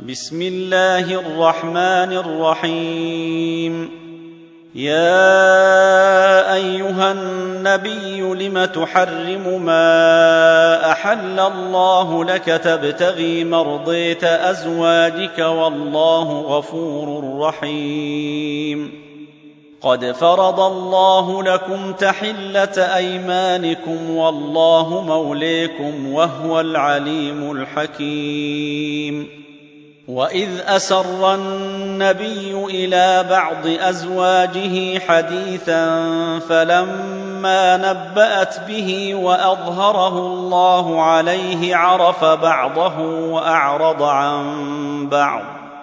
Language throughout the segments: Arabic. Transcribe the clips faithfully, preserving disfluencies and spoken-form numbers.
بسم الله الرحمن الرحيم. يا أيها النبي لم تحرم ما أحل الله لك تبتغي مرضية أزواجك والله غفور رحيم. قد فرض الله لكم تحلة أيمانكم والله موليكم وهو العليم الحكيم. وإذ أسر النبي إلى بعض أزواجه حديثا فلما نبأت به وأظهره الله عليه عرف بعضه وأعرض عن بعض،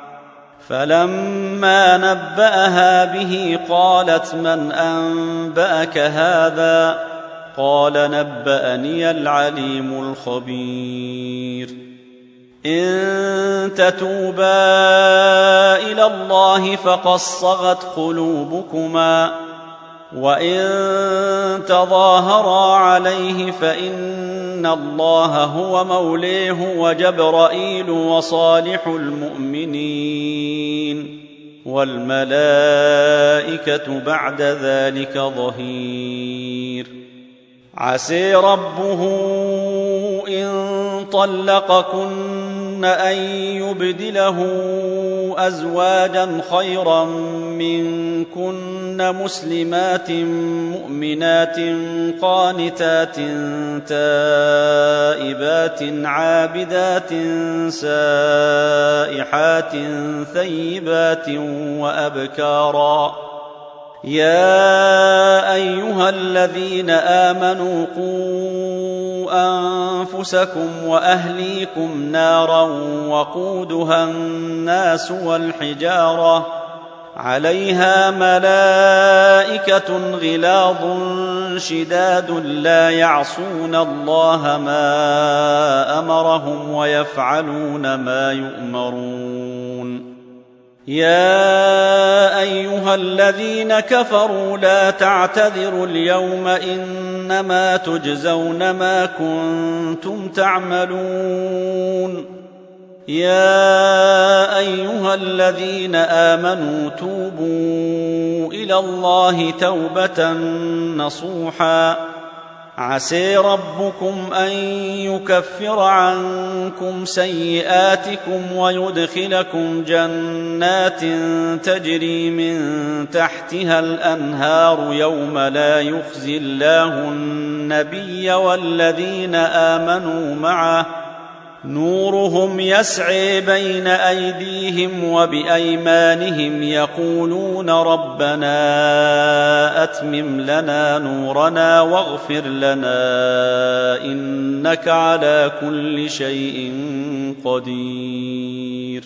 فلما نبأها به قالت من أنبأك هذا؟ قال نبأني العليم الخبير. إن تتوبا إلى الله فقد صغت قلوبكما، وإن تظاهرا عليه فإن الله هو موليه وجبرائيل وصالح المؤمنين والملائكة بعد ذلك ظهير. عسى ربه إن طلقكن أن يبدله أزواجا خيرا منكن مسلمات مؤمنات قانتات تائبات عابدات سائحات ثيبات وأبكارا. يا أيها الذين آمنوا قوا أنفسكم وأهليكم نارا وقودها الناس والحجارة عليها ملائكة غلاظ شداد لا يعصون الله ما أمرهم ويفعلون ما يؤمرون. يا أيها الذين كفروا لا تعتذروا اليوم إنما تجزون ما كنتم تعملون. يا أيها الذين آمنوا توبوا إلى الله توبة نصوحا عسى ربكم أن يكفر عنكم سيئاتكم ويدخلكم جنات تجري من تحتها الأنهار يوم لا يخزي الله النبي والذين آمنوا معه نورهم يسعي بين أيديهم وبأيمانهم يقولون ربنا أتمم لنا نورنا واغفر لنا إنك على كل شيء قدير.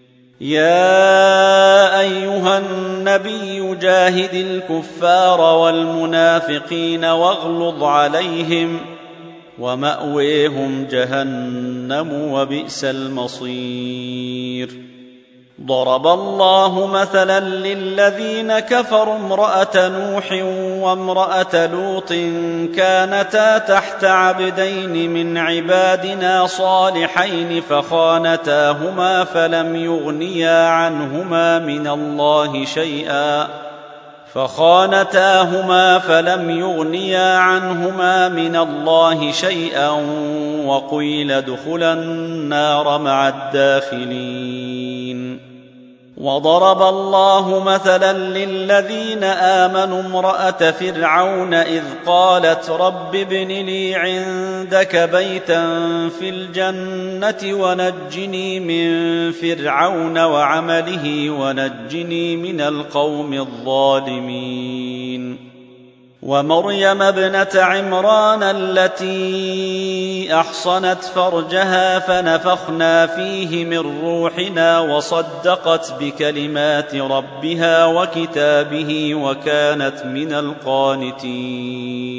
يا أيها النبي جاهد الكفار والمنافقين واغلظ عليهم ومأويهم جهنم وبئس المصير. ضرب الله مثلا للذين كفروا امرأة نوح وامرأة لوط كانتا تحت عبدين من عبادنا صالحين فخانتاهما فلم يغنيا عنهما من الله شيئا فخانتاهما فلم يغنيا عنهما من الله شيئا وقيل ادخلا النار مع الداخلين. وضرب الله مثلا للذين آمنوا امرأة فرعون إذ قالت رب ابن لي عندك بيتا في الجنة ونجني من فرعون وعمله ونجني من القوم الظالمين. ومريم ابنة عمران التي أحصنت فرجها فنفخنا فيه من روحنا وصدقت بكلمات ربها وكتابه وكانت من القانتين.